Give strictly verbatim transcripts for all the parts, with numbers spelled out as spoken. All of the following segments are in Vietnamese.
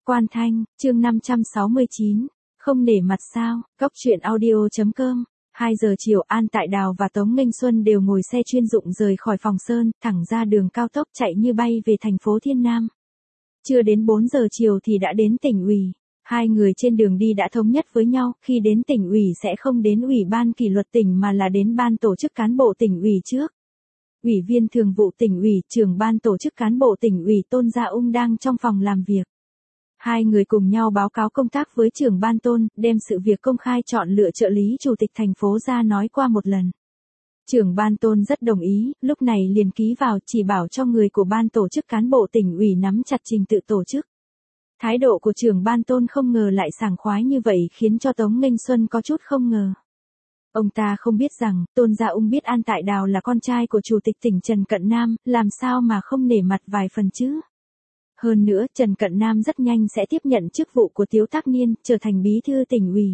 Quan Thanh, chương năm trăm sáu mươi chín, không nể mặt sao, Cốc truyện audio.com. hai giờ chiều An Tại Đào và Tống Nghênh Xuân đều ngồi xe chuyên dụng rời khỏi Phòng Sơn, thẳng ra đường cao tốc chạy như bay về thành phố Thiên Nam. Chưa đến bốn giờ chiều thì đã đến tỉnh ủy. Hai người trên đường đi đã thống nhất với nhau, khi đến tỉnh ủy sẽ không đến ủy ban kỷ luật tỉnh mà là đến ban tổ chức cán bộ tỉnh ủy trước. Ủy viên thường vụ tỉnh ủy, trưởng ban tổ chức cán bộ tỉnh ủy Tôn Gia Ung đang trong phòng làm việc. Hai người cùng nhau báo cáo công tác với trưởng ban Tôn, đem sự việc công khai chọn lựa trợ lý chủ tịch thành phố ra nói qua một lần. Trưởng ban Tôn rất đồng ý, lúc này liền ký vào, chỉ bảo cho người của ban tổ chức cán bộ tỉnh ủy nắm chặt trình tự tổ chức. Thái độ của trưởng ban Tôn không ngờ lại sảng khoái như vậy khiến cho Tống Nghênh Xuân có chút không ngờ. Ông ta không biết rằng, Tôn Gia Ung biết An Tại Đào là con trai của chủ tịch tỉnh Trần Cận Nam, làm sao mà không nể mặt vài phần chứ. Hơn nữa, Trần Cận Nam rất nhanh sẽ tiếp nhận chức vụ của Tiếu Tắc Niên, trở thành bí thư tỉnh ủy.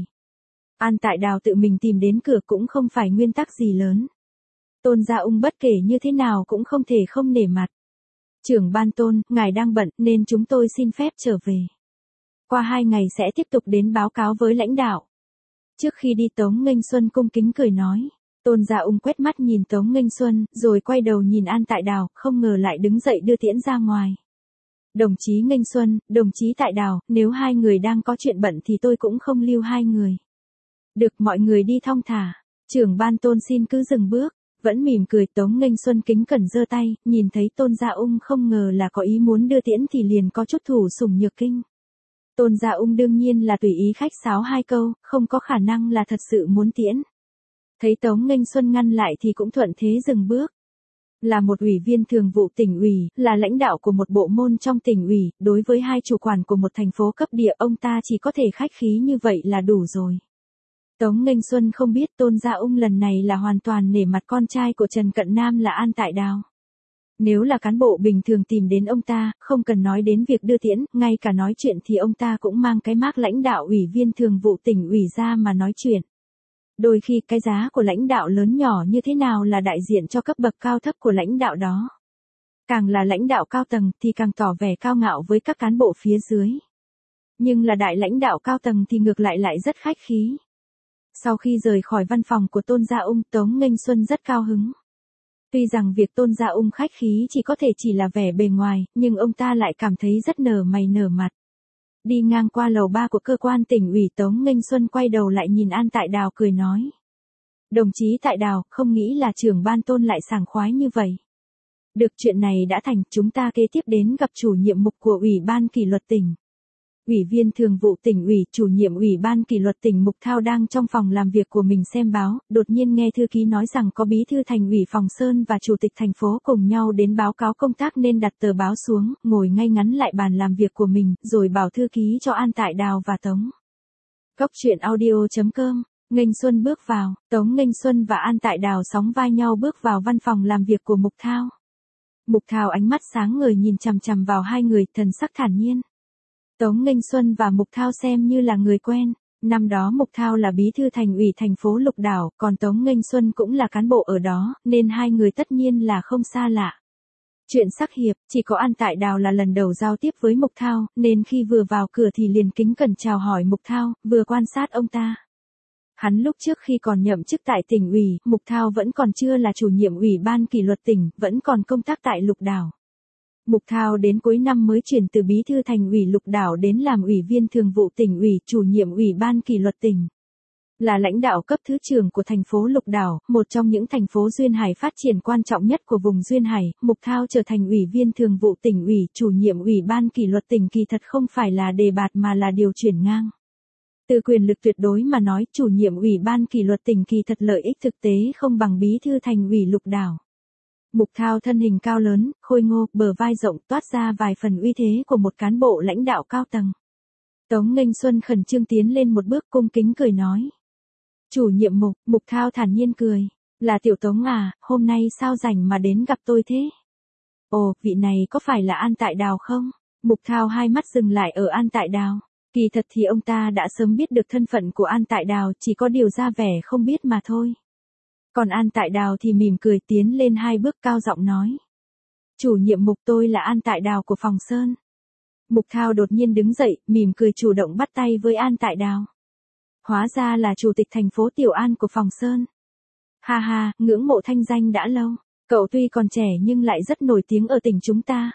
An Tại Đào tự mình tìm đến cửa cũng không phải nguyên tắc gì lớn. Tôn Gia Ung bất kể như thế nào cũng không thể không nể mặt. Trưởng ban Tôn, ngài đang bận nên chúng tôi xin phép trở về. Qua hai ngày sẽ tiếp tục đến báo cáo với lãnh đạo. Trước khi đi Tống Nghênh Xuân cung kính cười nói. Tôn Gia Ung quét mắt nhìn Tống Nghênh Xuân, rồi quay đầu nhìn An Tại Đào, không ngờ lại đứng dậy đưa tiễn ra ngoài. Đồng chí Nghênh Xuân, đồng chí Tại Đào, nếu hai người đang có chuyện bận thì tôi cũng không lưu hai người. Được, mọi người đi thong thả. Trưởng ban Tôn xin cứ dừng bước. Vẫn mỉm cười. Tống Nghênh Xuân kính cẩn giơ tay, nhìn thấy Tôn Gia Ung không ngờ là có ý muốn đưa tiễn thì liền có chút thủ sủng nhược kinh. Tôn Gia Ung đương nhiên là tùy ý khách sáo hai câu, không có khả năng là thật sự muốn tiễn. Thấy Tống Nghênh Xuân ngăn lại thì cũng thuận thế dừng bước. Là một ủy viên thường vụ tỉnh ủy, là lãnh đạo của một bộ môn trong tỉnh ủy, đối với hai chủ quản của một thành phố cấp địa ông ta chỉ có thể khách khí như vậy là đủ rồi. Tống Nghênh Xuân không biết Tôn Gia Ung lần này là hoàn toàn nể mặt con trai của Trần Cận Nam là An Tại Đào. Nếu là cán bộ bình thường tìm đến ông ta, không cần nói đến việc đưa tiễn, ngay cả nói chuyện thì ông ta cũng mang cái mác lãnh đạo ủy viên thường vụ tỉnh ủy ra mà nói chuyện. Đôi khi cái giá của lãnh đạo lớn nhỏ như thế nào là đại diện cho cấp bậc cao thấp của lãnh đạo đó. Càng là lãnh đạo cao tầng thì càng tỏ vẻ cao ngạo với các cán bộ phía dưới. Nhưng là đại lãnh đạo cao tầng thì ngược lại lại rất khách khí. Sau khi rời khỏi văn phòng của Tôn Gia Ung, Tống Nghênh Xuân rất cao hứng. Tuy rằng việc Tôn Gia Ung khách khí chỉ có thể chỉ là vẻ bề ngoài, nhưng ông ta lại cảm thấy rất nở mày nở mặt. Đi ngang qua lầu ba của cơ quan tỉnh ủy, Tống Nghênh Xuân quay đầu lại nhìn An Tại Đào cười nói. Đồng chí Tại Đào, không nghĩ là trưởng ban Tôn lại sảng khoái như vậy. Được, chuyện này đã thành, chúng ta kế tiếp đến gặp chủ nhiệm mục của Ủy ban kỷ luật tỉnh. Ủy viên thường vụ tỉnh ủy, chủ nhiệm Ủy ban kỷ luật tỉnh Mục Thao đang trong phòng làm việc của mình xem báo, đột nhiên nghe thư ký nói rằng có bí thư thành ủy Phòng Sơn và chủ tịch thành phố cùng nhau đến báo cáo công tác nên đặt tờ báo xuống, ngồi ngay ngắn lại bàn làm việc của mình, rồi bảo thư ký cho An Tại Đào và Tống. Cốc truyện audio.com. Nghênh Xuân bước vào, Tống Nghênh Xuân và An Tại Đào sóng vai nhau bước vào văn phòng làm việc của Mục Thao. Mục Thao ánh mắt sáng ngời nhìn chằm chằm vào hai người, thần sắc thản nhiên. Tống Nghênh Xuân và Mục Thao xem như là người quen, năm đó Mục Thao là bí thư thành ủy thành phố Lục Đảo, còn Tống Nghênh Xuân cũng là cán bộ ở đó, nên hai người tất nhiên là không xa lạ. Chuyện sắc hiệp, chỉ có An Tại Đào là lần đầu giao tiếp với Mục Thao, nên khi vừa vào cửa thì liền kính cẩn chào hỏi Mục Thao, vừa quan sát ông ta. Hắn lúc trước khi còn nhậm chức tại tỉnh ủy, Mục Thao vẫn còn chưa là chủ nhiệm Ủy ban kỷ luật tỉnh, vẫn còn công tác tại Lục Đảo. Mục Thao đến cuối năm mới chuyển từ bí thư thành ủy Lục Đảo đến làm ủy viên thường vụ tỉnh ủy, chủ nhiệm Ủy ban kỷ luật tỉnh. Là lãnh đạo cấp thứ trưởng của thành phố Lục Đảo, một trong những thành phố duyên hải phát triển quan trọng nhất của vùng duyên hải, Mục Thao trở thành ủy viên thường vụ tỉnh ủy, chủ nhiệm Ủy ban kỷ luật tỉnh kỳ thật không phải là đề bạt mà là điều chuyển ngang. Từ quyền lực tuyệt đối mà nói, chủ nhiệm Ủy ban kỷ luật tỉnh kỳ thật lợi ích thực tế không bằng bí thư thành ủy Lục Đảo. Mục Thao thân hình cao lớn, khôi ngô, bờ vai rộng, toát ra vài phần uy thế của một cán bộ lãnh đạo cao tầng. Tống Nghênh Xuân khẩn trương tiến lên một bước cung kính cười nói. Chủ nhiệm Mục, Mục Thao thản nhiên cười. Là Tiểu Tống à, hôm nay sao rảnh mà đến gặp tôi thế? Ồ, vị này có phải là An Tại Đào không? Mục Thao hai mắt dừng lại ở An Tại Đào. Kỳ thật thì ông ta đã sớm biết được thân phận của An Tại Đào, chỉ có điều ra vẻ không biết mà thôi. Còn An Tại Đào thì mỉm cười tiến lên hai bước cao giọng nói. Chủ nhiệm Mục, tôi là An Tại Đào của Phòng Sơn. Mục Thao đột nhiên đứng dậy, mỉm cười chủ động bắt tay với An Tại Đào. Hóa ra là chủ tịch thành phố Tiểu An của Phòng Sơn. Ha ha, ngưỡng mộ thanh danh đã lâu. Cậu tuy còn trẻ nhưng lại rất nổi tiếng ở tỉnh chúng ta.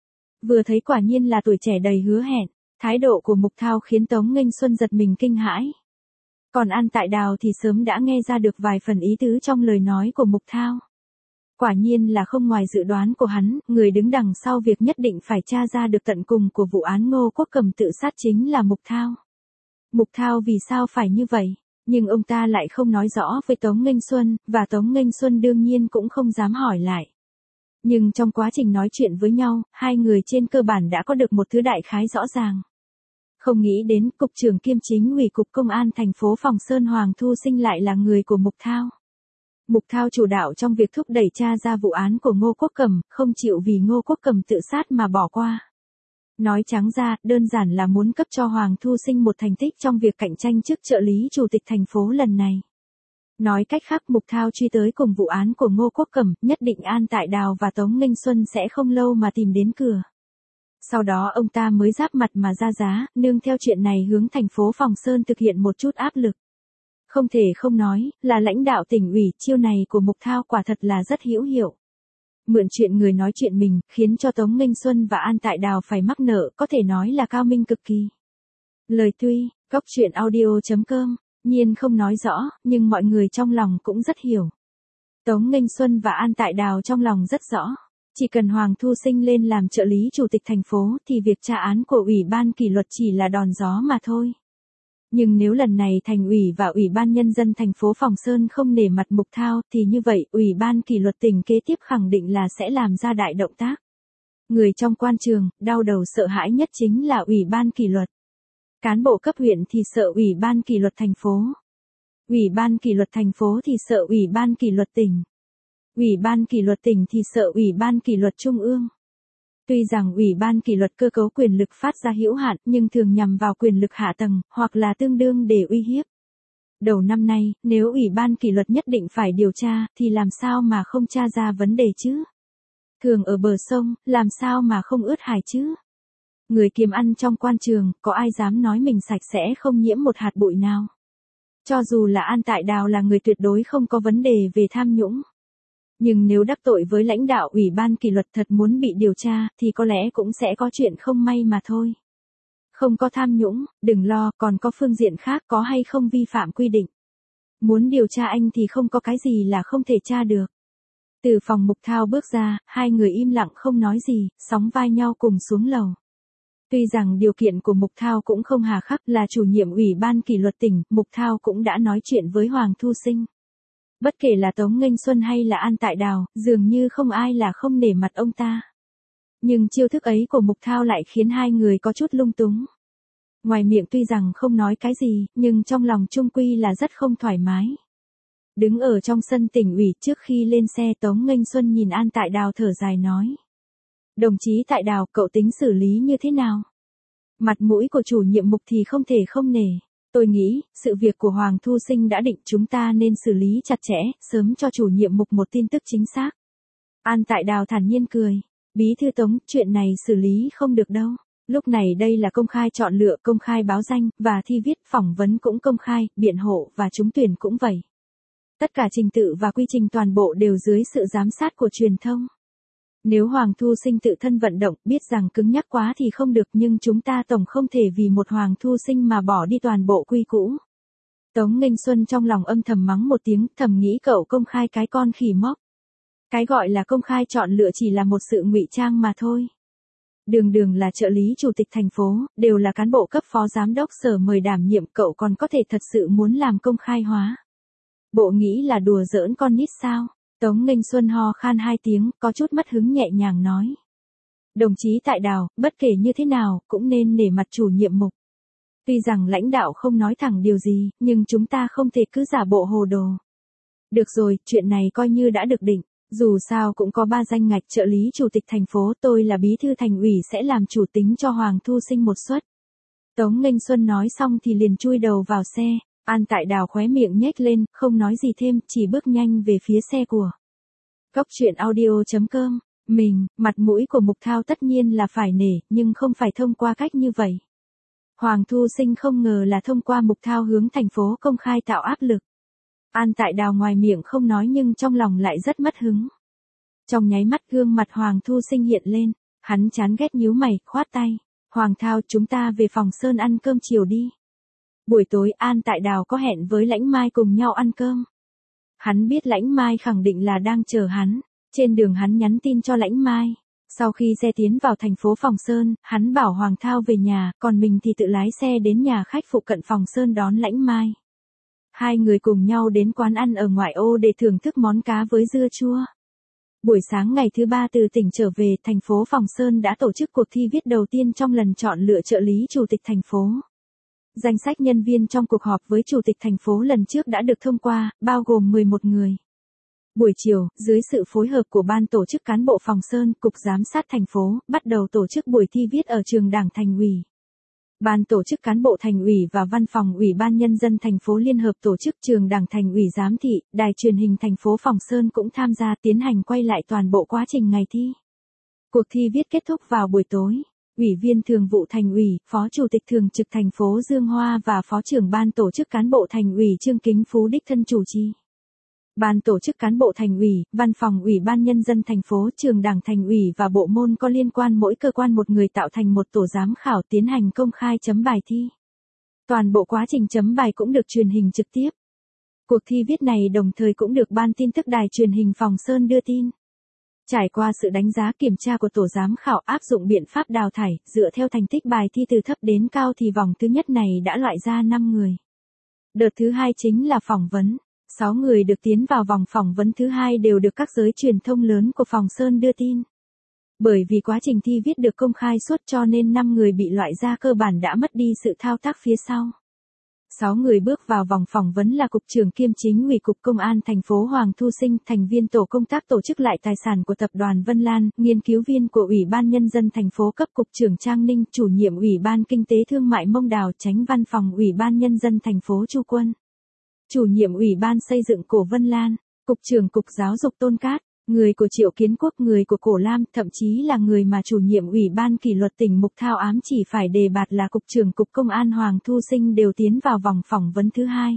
Vừa thấy quả nhiên là tuổi trẻ đầy hứa hẹn. Thái độ của Mục Thao khiến Tống Nghênh Xuân giật mình kinh hãi. Còn An Tại Đào thì sớm đã nghe ra được vài phần ý tứ trong lời nói của Mục Thao. Quả nhiên là không ngoài dự đoán của hắn, người đứng đằng sau việc nhất định phải tra ra được tận cùng của vụ án Ngô Quốc Cầm tự sát chính là Mục Thao. Mục Thao vì sao phải như vậy? Nhưng ông ta lại không nói rõ với Tống Nghênh Xuân, và Tống Nghênh Xuân đương nhiên cũng không dám hỏi lại. Nhưng trong quá trình nói chuyện với nhau, hai người trên cơ bản đã có được một thứ đại khái rõ ràng. Không nghĩ đến Cục trưởng kiêm Chính ủy Cục Công an thành phố Phòng Sơn Hoàng Thu Sinh lại là người của Mục Thao. Mục Thao chủ đạo trong việc thúc đẩy tra ra vụ án của Ngô Quốc Cầm, không chịu vì Ngô Quốc Cầm tự sát mà bỏ qua. Nói trắng ra, đơn giản là muốn cấp cho Hoàng Thu Sinh một thành tích trong việc cạnh tranh chức trợ lý chủ tịch thành phố lần này. Nói cách khác, Mục Thao truy tới cùng vụ án của Ngô Quốc Cầm, nhất định An Tại Đào và Tống Nghênh Xuân sẽ không lâu mà tìm đến cửa. Sau đó ông ta mới giáp mặt mà ra giá, nương theo chuyện này hướng thành phố Phòng Sơn thực hiện một chút áp lực. Không thể không nói, là lãnh đạo tỉnh ủy, chiêu này của Mục Thao quả thật là rất hữu hiệu. Mượn chuyện người nói chuyện mình, khiến cho Tống Nghênh Xuân và An Tại Đào phải mắc nợ, có thể nói là cao minh cực kỳ. Lời tuy, góc truyện audio chấm com, nhiên không nói rõ, nhưng mọi người trong lòng cũng rất hiểu. Tống Nghênh Xuân và An Tại Đào trong lòng rất rõ. Chỉ cần Hoàng Thu Sinh lên làm trợ lý chủ tịch thành phố thì việc tra án của Ủy ban kỷ luật chỉ là đòn gió mà thôi. Nhưng nếu lần này thành ủy và Ủy ban Nhân dân thành phố Phòng Sơn không nể mặt Mục Thao thì như vậy Ủy ban kỷ luật tỉnh kế tiếp khẳng định là sẽ làm ra đại động tác. Người trong quan trường, đau đầu sợ hãi nhất chính là Ủy ban kỷ luật. Cán bộ cấp huyện thì sợ Ủy ban kỷ luật thành phố. Ủy ban kỷ luật thành phố thì sợ Ủy ban kỷ luật tỉnh. Ủy ban kỷ luật tỉnh thì sợ Ủy ban kỷ luật trung ương. Tuy rằng Ủy ban kỷ luật cơ cấu quyền lực phát ra hữu hạn nhưng thường nhằm vào quyền lực hạ tầng, hoặc là tương đương để uy hiếp. Đầu năm nay, nếu Ủy ban kỷ luật nhất định phải điều tra, thì làm sao mà không tra ra vấn đề chứ? Thường ở bờ sông, làm sao mà không ướt hải chứ? Người kiếm ăn trong quan trường, có ai dám nói mình sạch sẽ không nhiễm một hạt bụi nào? Cho dù là An Tại Đào là người tuyệt đối không có vấn đề về tham nhũng. Nhưng nếu đắc tội với lãnh đạo Ủy ban kỷ luật thật muốn bị điều tra, thì có lẽ cũng sẽ có chuyện không may mà thôi. Không có tham nhũng, đừng lo, còn có phương diện khác có hay không vi phạm quy định. Muốn điều tra anh thì không có cái gì là không thể tra được. Từ phòng Mục Thao bước ra, hai người im lặng không nói gì, sóng vai nhau cùng xuống lầu. Tuy rằng điều kiện của Mục Thao cũng không hà khắc, là chủ nhiệm Ủy ban kỷ luật tỉnh, Mục Thao cũng đã nói chuyện với Hoàng Thu Sinh. Bất kể là Tống Nghênh Xuân hay là An Tại Đào, dường như không ai là không nể mặt ông ta. Nhưng chiêu thức ấy của Mục Thao lại khiến hai người có chút lung túng. Ngoài miệng tuy rằng không nói cái gì, nhưng trong lòng chung quy là rất không thoải mái. Đứng ở trong sân tỉnh ủy trước khi lên xe, Tống Nghênh Xuân nhìn An Tại Đào thở dài nói. Đồng chí Tại Đào, cậu tính xử lý như thế nào? Mặt mũi của chủ nhiệm Mục thì không thể không nể. Tôi nghĩ, sự việc của Hoàng Thu Sinh đã định, chúng ta nên xử lý chặt chẽ, sớm cho chủ nhiệm Mục một tin tức chính xác. An Tại Đào thản nhiên cười. Bí thư Tống, chuyện này xử lý không được đâu. Lúc này đây là công khai chọn lựa, công khai báo danh, và thi viết, phỏng vấn cũng công khai, biện hộ và trúng tuyển cũng vậy. Tất cả trình tự và quy trình toàn bộ đều dưới sự giám sát của truyền thông. Nếu Hoàng Thu Sinh tự thân vận động, biết rằng cứng nhắc quá thì không được, nhưng chúng ta tổng không thể vì một Hoàng Thu Sinh mà bỏ đi toàn bộ quy cũ. Tống Nghênh Xuân trong lòng âm thầm mắng một tiếng, thầm nghĩ cậu công khai cái con khỉ mốc. Cái gọi là công khai chọn lựa chỉ là một sự ngụy trang mà thôi. Đường đường là trợ lý chủ tịch thành phố, đều là cán bộ cấp phó giám đốc sở mời đảm nhiệm, cậu còn có thể thật sự muốn làm công khai hóa. Bộ nghĩ là đùa giỡn con nít sao? Tống Nghênh Xuân ho khan hai tiếng, có chút mất hứng nhẹ nhàng nói. Đồng chí Tại Đào, bất kể như thế nào, cũng nên nể mặt chủ nhiệm Mục. Tuy rằng lãnh đạo không nói thẳng điều gì, nhưng chúng ta không thể cứ giả bộ hồ đồ. Được rồi, chuyện này coi như đã được định. Dù sao cũng có ba danh ngạch trợ lý chủ tịch thành phố, tôi là bí thư thành ủy sẽ làm chủ tính cho Hoàng Thu Sinh một suất. Tống Nghênh Xuân nói xong thì liền chui đầu vào xe. An Tại Đào khóe miệng nhếch lên, không nói gì thêm, chỉ bước nhanh về phía xe của. Góc truyện audio chấm com Mình, mặt mũi của Mục Thao tất nhiên là phải nể, nhưng không phải thông qua cách như vậy. Hoàng Thu Sinh không ngờ là thông qua Mục Thao hướng thành phố công khai tạo áp lực. An Tại Đào ngoài miệng không nói nhưng trong lòng lại rất mất hứng. Trong nháy mắt gương mặt Hoàng Thu Sinh hiện lên, hắn chán ghét nhíu mày, khoát tay. Hoàng Thao, chúng ta về phòng Sơn ăn cơm chiều đi. Buổi tối An Tại Đào có hẹn với Lãnh Mai cùng nhau ăn cơm. Hắn biết Lãnh Mai khẳng định là đang chờ hắn. Trên đường hắn nhắn tin cho Lãnh Mai. Sau khi xe tiến vào thành phố Phòng Sơn, hắn bảo Hoàng Thao về nhà, còn mình thì tự lái xe đến nhà khách phụ cận Phòng Sơn đón Lãnh Mai. Hai người cùng nhau đến quán ăn ở ngoại ô để thưởng thức món cá với dưa chua. Buổi sáng ngày thứ ba từ tỉnh trở về, thành phố Phòng Sơn đã tổ chức cuộc thi viết đầu tiên trong lần chọn lựa trợ lý chủ tịch thành phố. Danh sách nhân viên trong cuộc họp với chủ tịch thành phố lần trước đã được thông qua, bao gồm mười một người. Buổi chiều, dưới sự phối hợp của ban tổ chức cán bộ Phòng Sơn, Cục Giám sát thành phố, bắt đầu tổ chức buổi thi viết ở trường Đảng Thành ủy. Ban tổ chức cán bộ thành ủy và văn phòng Ủy ban Nhân dân thành phố liên hợp tổ chức trường Đảng Thành ủy giám thị, đài truyền hình thành phố Phòng Sơn cũng tham gia tiến hành quay lại toàn bộ quá trình ngày thi. Cuộc thi viết kết thúc vào buổi tối. Ủy viên Thường vụ Thành ủy, Phó Chủ tịch Thường trực thành phố Dương Hoa và Phó trưởng Ban tổ chức cán bộ Thành ủy Trương Kính Phú đích thân chủ trì. Ban tổ chức cán bộ Thành ủy, Văn phòng Ủy ban Nhân dân thành phố, trường Đảng Thành ủy và bộ môn có liên quan mỗi cơ quan một người tạo thành một tổ giám khảo tiến hành công khai chấm bài thi. Toàn bộ quá trình chấm bài cũng được truyền hình trực tiếp. Cuộc thi viết này đồng thời cũng được Ban tin tức đài truyền hình Phòng Sơn đưa tin. Trải qua sự đánh giá kiểm tra của tổ giám khảo áp dụng biện pháp đào thải, dựa theo thành tích bài thi từ thấp đến cao thì vòng thứ nhất này đã loại ra năm người. Đợt thứ hai chính là phỏng vấn. sáu người được tiến vào vòng phỏng vấn thứ hai đều được các giới truyền thông lớn của Phòng Sơn đưa tin. Bởi vì quá trình thi viết được công khai suốt cho nên năm người bị loại ra cơ bản đã mất đi sự thao tác phía sau. sáu người bước vào vòng phỏng vấn là Cục trưởng kiêm Chính ủy Cục Công an thành phố Hoàng Thu Sinh, thành viên tổ công tác tổ chức lại tài sản của Tập đoàn Vân Lan, nghiên cứu viên của Ủy ban Nhân dân thành phố cấp Cục trưởng Trang Ninh, chủ nhiệm Ủy ban Kinh tế Thương mại Mông Đào, chánh văn phòng Ủy ban Nhân dân thành phố Chu Quân. Chủ nhiệm Ủy ban xây dựng Cổ Vân Lan, Cục trưởng Cục Giáo dục Tôn Cát, người của Triệu Kiến Quốc, người của Cổ Lam, thậm chí là người mà chủ nhiệm Ủy ban kỷ luật tỉnh Mục Thao ám chỉ phải đề bạt là Cục trưởng Cục Công an Hoàng Thu Sinh đều tiến vào vòng phỏng vấn thứ hai.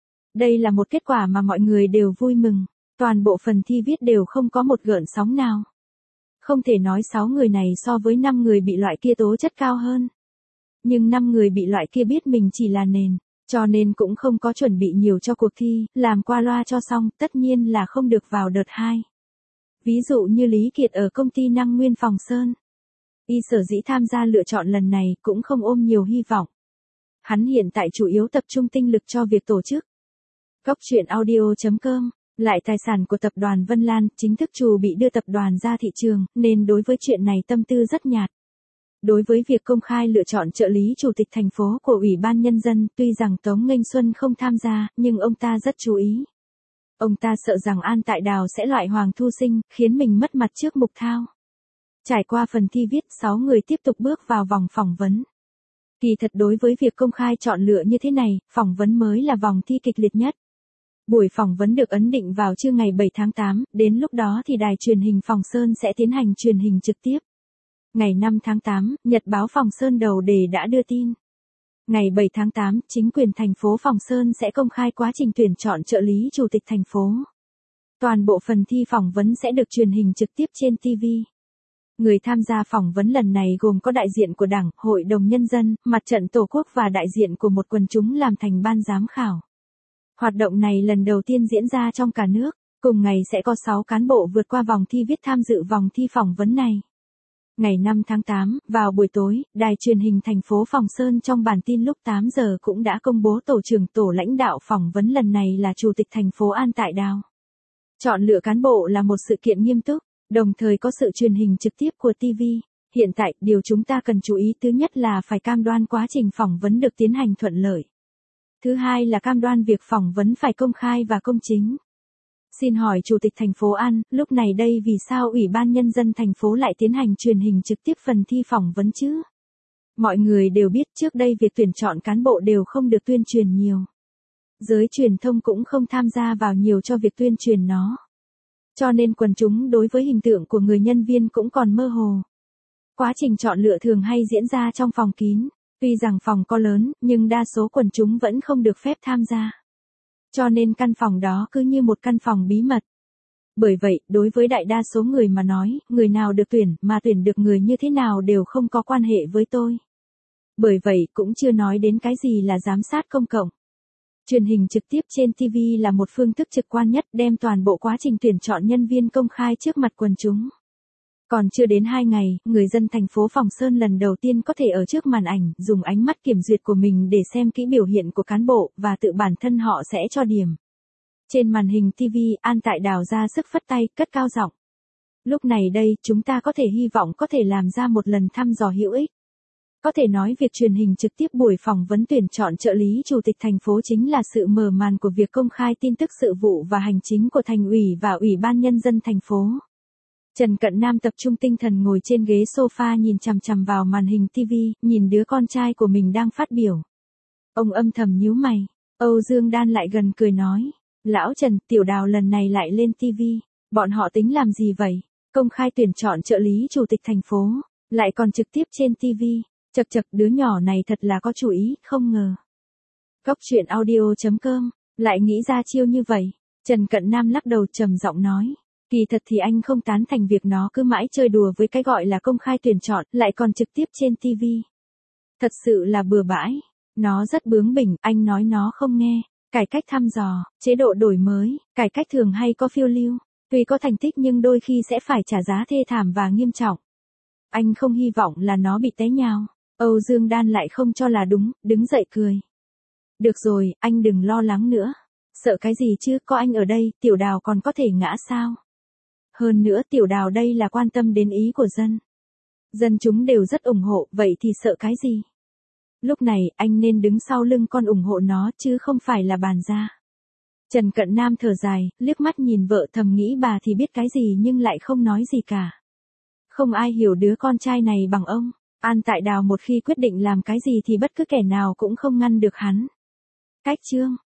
Đây là một kết quả mà mọi người đều vui mừng, toàn bộ phần thi viết đều không có một gợn sóng nào. Không thể nói sáu người này so với năm người bị loại kia tố chất cao hơn. Nhưng năm người bị loại kia biết mình chỉ là nền. Cho nên cũng không có chuẩn bị nhiều cho cuộc thi, làm qua loa cho xong, tất nhiên là không được vào đợt hai. Ví dụ như Lý Kiệt ở công ty Năng Nguyên Phòng Sơn. Y sở dĩ tham gia lựa chọn lần này cũng không ôm nhiều hy vọng. Hắn hiện tại chủ yếu tập trung tinh lực cho việc tổ chức. Góc truyện audio chấm com, lại tài sản của Tập đoàn Vân Lan, chính thức chủ bị đưa tập đoàn ra thị trường, nên đối với chuyện này tâm tư rất nhạt. Đối với việc công khai lựa chọn trợ lý chủ tịch thành phố của Ủy ban Nhân dân, tuy rằng Tống Nghênh Xuân không tham gia, nhưng ông ta rất chú ý. Ông ta sợ rằng An Tại Đào sẽ loại Hoàng Thu Sinh, khiến mình mất mặt trước Mục Thao. Trải qua phần thi viết, sáu người tiếp tục bước vào vòng phỏng vấn. Kỳ thật đối với việc công khai chọn lựa như thế này, phỏng vấn mới là vòng thi kịch liệt nhất. Buổi phỏng vấn được ấn định vào trưa ngày bảy tháng tám, đến lúc đó thì đài truyền hình Phòng Sơn sẽ tiến hành truyền hình trực tiếp. Ngày năm tháng tám, Nhật báo Phòng Sơn đầu đề đã đưa tin. Ngày bảy tháng tám, chính quyền thành phố Phòng Sơn sẽ công khai quá trình tuyển chọn trợ lý chủ tịch thành phố. Toàn bộ phần thi phỏng vấn sẽ được truyền hình trực tiếp trên ti vi. Người tham gia phỏng vấn lần này gồm có đại diện của Đảng, Hội đồng Nhân dân, Mặt trận Tổ quốc và đại diện của một quần chúng làm thành ban giám khảo. Hoạt động này lần đầu tiên diễn ra trong cả nước, cùng ngày sẽ có sáu cán bộ vượt qua vòng thi viết tham dự vòng thi phỏng vấn này. Ngày năm tháng tám, vào buổi tối, đài truyền hình thành phố Phòng Sơn trong bản tin lúc tám giờ cũng đã công bố tổ trưởng tổ lãnh đạo phỏng vấn lần này là Chủ tịch thành phố An Tại Đào. Chọn lựa cán bộ là một sự kiện nghiêm túc, đồng thời có sự truyền hình trực tiếp của ti vi. Hiện tại, điều chúng ta cần chú ý thứ nhất là phải cam đoan quá trình phỏng vấn được tiến hành thuận lợi. Thứ hai là cam đoan việc phỏng vấn phải công khai và công chính. Xin hỏi Chủ tịch thành phố An, lúc này đây vì sao Ủy ban Nhân dân thành phố lại tiến hành truyền hình trực tiếp phần thi phỏng vấn chứ? Mọi người đều biết trước đây việc tuyển chọn cán bộ đều không được tuyên truyền nhiều. Giới truyền thông cũng không tham gia vào nhiều cho việc tuyên truyền nó. Cho nên quần chúng đối với hình tượng của người nhân viên cũng còn mơ hồ. Quá trình chọn lựa thường hay diễn ra trong phòng kín. Tuy rằng phòng có lớn, nhưng đa số quần chúng vẫn không được phép tham gia. Cho nên căn phòng đó cứ như một căn phòng bí mật. Bởi vậy, đối với đại đa số người mà nói, người nào được tuyển, mà tuyển được người như thế nào đều không có quan hệ với tôi. Bởi vậy, cũng chưa nói đến cái gì là giám sát công cộng. Truyền hình trực tiếp trên ti vi là một phương thức trực quan nhất, đem toàn bộ quá trình tuyển chọn nhân viên công khai trước mặt quần chúng. Còn chưa đến hai ngày, người dân thành phố Phòng Sơn lần đầu tiên có thể ở trước màn ảnh, dùng ánh mắt kiểm duyệt của mình để xem kỹ biểu hiện của cán bộ, và tự bản thân họ sẽ cho điểm. Trên màn hình ti vi, An Tại Đào ra sức phất tay, cất cao giọng. Lúc này đây, chúng ta có thể hy vọng có thể làm ra một lần thăm dò hữu ích. Có thể nói việc truyền hình trực tiếp buổi phỏng vấn tuyển chọn trợ lý chủ tịch thành phố chính là sự mở màn của việc công khai tin tức sự vụ và hành chính của thành ủy và ủy ban nhân dân thành phố. Trần Cận Nam tập trung tinh thần ngồi trên ghế sofa nhìn chằm chằm vào màn hình ti vi, nhìn đứa con trai của mình đang phát biểu. Ông âm thầm nhíu mày. Âu Dương Đan lại gần cười nói. Lão Trần, Tiểu Đào lần này lại lên ti vi. Bọn họ tính làm gì vậy? Công khai tuyển chọn trợ lý chủ tịch thành phố. Lại còn trực tiếp trên ti vi. Chật chật, đứa nhỏ này thật là có chủ ý, không ngờ. Cốc truyện audio chấm com. Lại nghĩ ra chiêu như vậy. Trần Cận Nam lắc đầu trầm giọng nói. Kỳ thật thì anh không tán thành việc nó cứ mãi chơi đùa với cái gọi là công khai tuyển chọn, lại còn trực tiếp trên ti vi. Thật sự là bừa bãi. Nó rất bướng bỉnh, anh nói nó không nghe. Cải cách thăm dò, chế độ đổi mới, cải cách thường hay có phiêu lưu. Tuy có thành tích nhưng đôi khi sẽ phải trả giá thê thảm và nghiêm trọng. Anh không hy vọng là nó bị té nhào. Âu Dương Đan lại không cho là đúng, đứng dậy cười. Được rồi, anh đừng lo lắng nữa. Sợ cái gì chứ, có anh ở đây, Tiểu Đào còn có thể ngã sao? Hơn nữa Tiểu Đào đây là quan tâm đến ý của dân. Dân chúng đều rất ủng hộ, vậy thì sợ cái gì? Lúc này, anh nên đứng sau lưng con ủng hộ nó, chứ không phải là bàn ra. Trần Cận Nam thở dài, liếc mắt nhìn vợ thầm nghĩ bà thì biết cái gì nhưng lại không nói gì cả. Không ai hiểu đứa con trai này bằng ông. An Tại Đào một khi quyết định làm cái gì thì bất cứ kẻ nào cũng không ngăn được hắn. Cách chương